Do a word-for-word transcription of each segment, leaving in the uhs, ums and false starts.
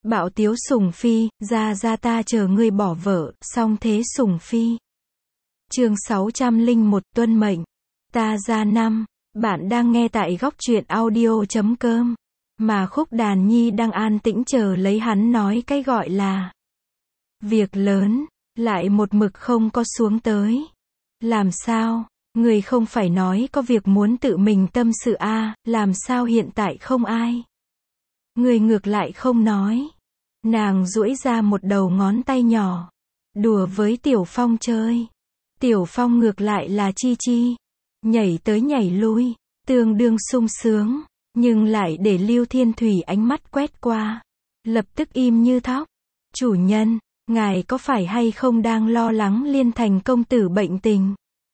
Bạo tiếu Sùng Phi, ra ra ta chờ ngươi bỏ vợ, song thế Sùng Phi. Chương sáu trăm lẻ một, tuân mệnh. Ta ra năm. Bạn đang nghe tại góc truyện audio chấm com. Mà Khúc Đàn Nhi đang an tĩnh chờ lấy hắn nói cái gọi là việc lớn, lại một mực không có xuống tới. Làm sao? Người không phải nói có việc muốn tự mình tâm sự a, à, làm sao hiện tại không ai? Người ngược lại không nói. Nàng duỗi ra một đầu ngón tay nhỏ, đùa với Tiểu Phong chơi. Tiểu Phong ngược lại là chi chi, nhảy tới nhảy lui, tương đương sung sướng, nhưng lại để Lưu Thiên Thủy ánh mắt quét qua, lập tức im như thóc. Chủ nhân, ngài có phải hay không đang lo lắng Liên Thành công tử bệnh tình?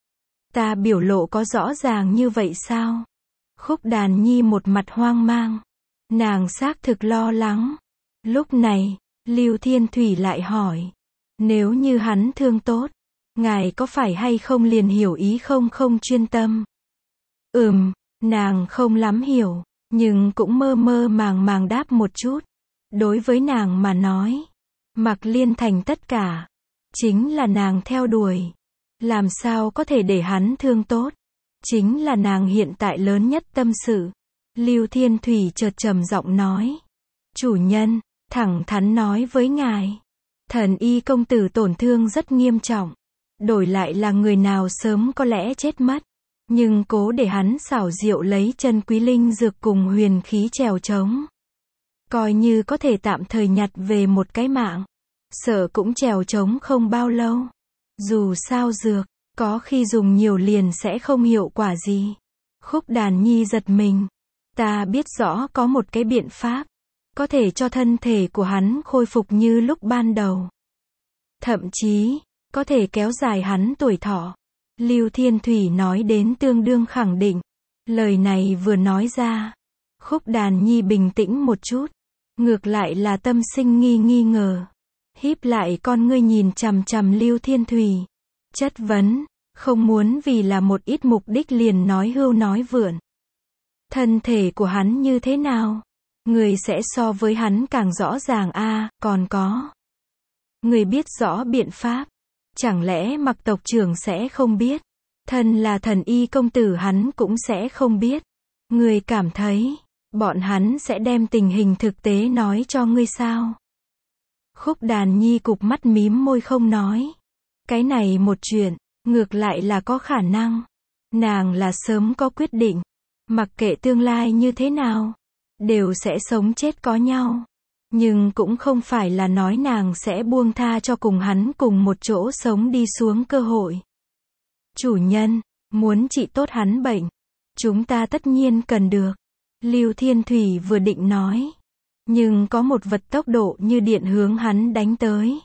Ta biểu lộ có rõ ràng như vậy sao? Khúc Đàn Nhi một mặt hoang mang. Nàng xác thực lo lắng. Lúc này, Lưu Thiên Thủy lại hỏi, nếu như hắn thương tốt, ngài có phải hay không liền hiểu ý không không chuyên tâm? Ừm, nàng không lắm hiểu, nhưng cũng mơ mơ màng màng đáp một chút. Đối với nàng mà nói, mặc Liên Thành tất cả, chính là nàng theo đuổi. Làm sao có thể để hắn thương tốt? Chính là nàng hiện tại lớn nhất tâm sự. Lưu Thiên Thủy chợt trầm giọng nói, chủ nhân, thẳng thắn nói với ngài, Thần Y công tử tổn thương rất nghiêm trọng. Đổi lại là người nào sớm có lẽ chết mất. Nhưng cố để hắn xảo diệu lấy chân quý linh dược cùng huyền khí trèo trống. Coi như có thể tạm thời nhặt về một cái mạng. Sợ cũng trèo trống không bao lâu. Dù sao dược, có khi dùng nhiều liền sẽ không hiệu quả gì. Khúc Đàn Nhi giật mình. Ta biết rõ có một cái biện pháp, có thể cho thân thể của hắn khôi phục như lúc ban đầu. Thậm chí, có thể kéo dài hắn tuổi thọ. Lưu Thiên Thủy nói đến tương đương khẳng định. Lời này vừa nói ra, Khúc Đàn Nhi bình tĩnh một chút. Ngược lại là tâm sinh nghi nghi ngờ. Híp lại con ngươi nhìn chằm chằm Lưu Thiên Thủy. Chất vấn, không muốn vì là một ít mục đích liền nói hưu nói vượn. Thân thể của hắn như thế nào? Người sẽ so với hắn càng rõ ràng a, à, còn có. Người biết rõ biện pháp. Chẳng lẽ Mặc tộc trưởng sẽ không biết? Thân là Thần Y công tử hắn cũng sẽ không biết. Người cảm thấy, bọn hắn sẽ đem tình hình thực tế nói cho ngươi sao? Khúc Đàn Nhi cụp mắt mím môi không nói. Cái này một chuyện, ngược lại là có khả năng. Nàng là sớm có quyết định. Mặc kệ tương lai như thế nào, đều sẽ sống chết có nhau. Nhưng cũng không phải là nói nàng sẽ buông tha cho cùng hắn cùng một chỗ sống đi xuống cơ hội. Chủ nhân, muốn trị tốt hắn bệnh, chúng ta tất nhiên cần được. Lưu Thiên Thủy vừa định nói. Nhưng có một vật tốc độ như điện hướng hắn đánh tới.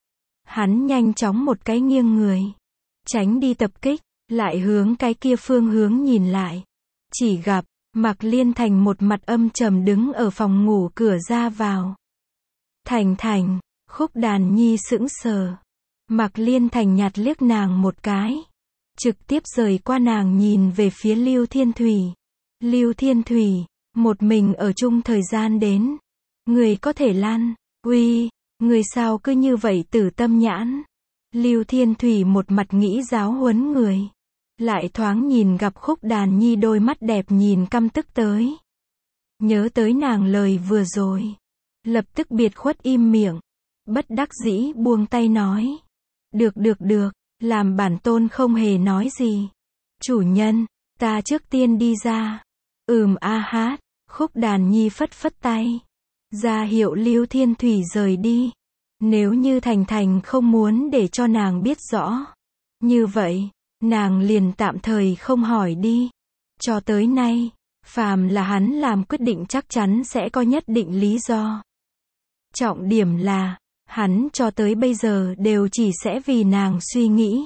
Hắn nhanh chóng một cái nghiêng người. Tránh đi tập kích, lại hướng cái kia phương hướng nhìn lại. Chỉ gặp, Mạc Liên Thành một mặt âm trầm đứng ở phòng ngủ cửa ra vào. Thành Thành, Khúc Đàn Nhi sững sờ. Mạc Liên Thành nhạt liếc nàng một cái. Trực tiếp rời qua nàng nhìn về phía Lưu Thiên Thủy. Lưu Thiên Thủy, một mình ở chung thời gian đến. Người có thể lăn, uy, người sao cứ như vậy tử tâm nhãn. Lưu Thiên Thủy một mặt nghĩ giáo huấn người. Lại thoáng nhìn gặp Khúc Đàn Nhi đôi mắt đẹp nhìn căm tức tới. Nhớ tới nàng lời vừa rồi. Lập tức biệt khuất im miệng. Bất đắc dĩ buông tay nói. Được được được, làm bản tôn không hề nói gì. Chủ nhân, ta trước tiên đi ra. Ừm a hát, Khúc Đàn Nhi phất phất tay. Ra hiệu Lưu Thiên Thủy rời đi. Nếu như Thành Thành không muốn để cho nàng biết rõ. Như vậy, nàng liền tạm thời không hỏi đi. Cho tới nay, phàm là hắn làm quyết định chắc chắn sẽ có nhất định lý do. Trọng điểm là, hắn cho tới bây giờ đều chỉ sẽ vì nàng suy nghĩ.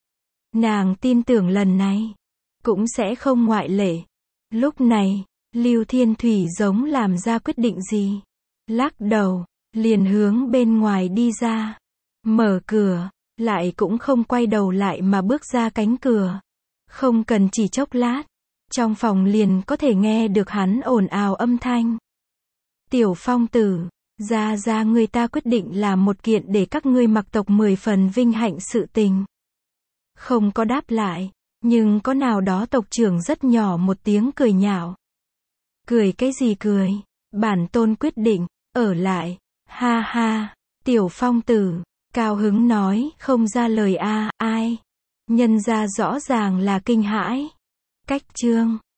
Nàng tin tưởng lần này, cũng sẽ không ngoại lệ. Lúc này, Lưu Thiên Thủy giống làm ra quyết định gì. Lắc đầu, liền hướng bên ngoài đi ra. Mở cửa, lại cũng không quay đầu lại mà bước ra cánh cửa. Không cần chỉ chốc lát, trong phòng liền có thể nghe được hắn ồn ào âm thanh. Tiểu Phong tử, Gia gia người ta quyết định làm một kiện để các ngươi mặc tộc mười phần vinh hạnh sự tình. Không có đáp lại, nhưng có nào đó tộc trưởng rất nhỏ một tiếng cười nhạo. Cười cái gì cười, bản tôn quyết định, ở lại, ha ha, Tiểu Phong tử, cao hứng nói, không ra lời a, ai, nhân ra rõ ràng là kinh hãi. Cách chương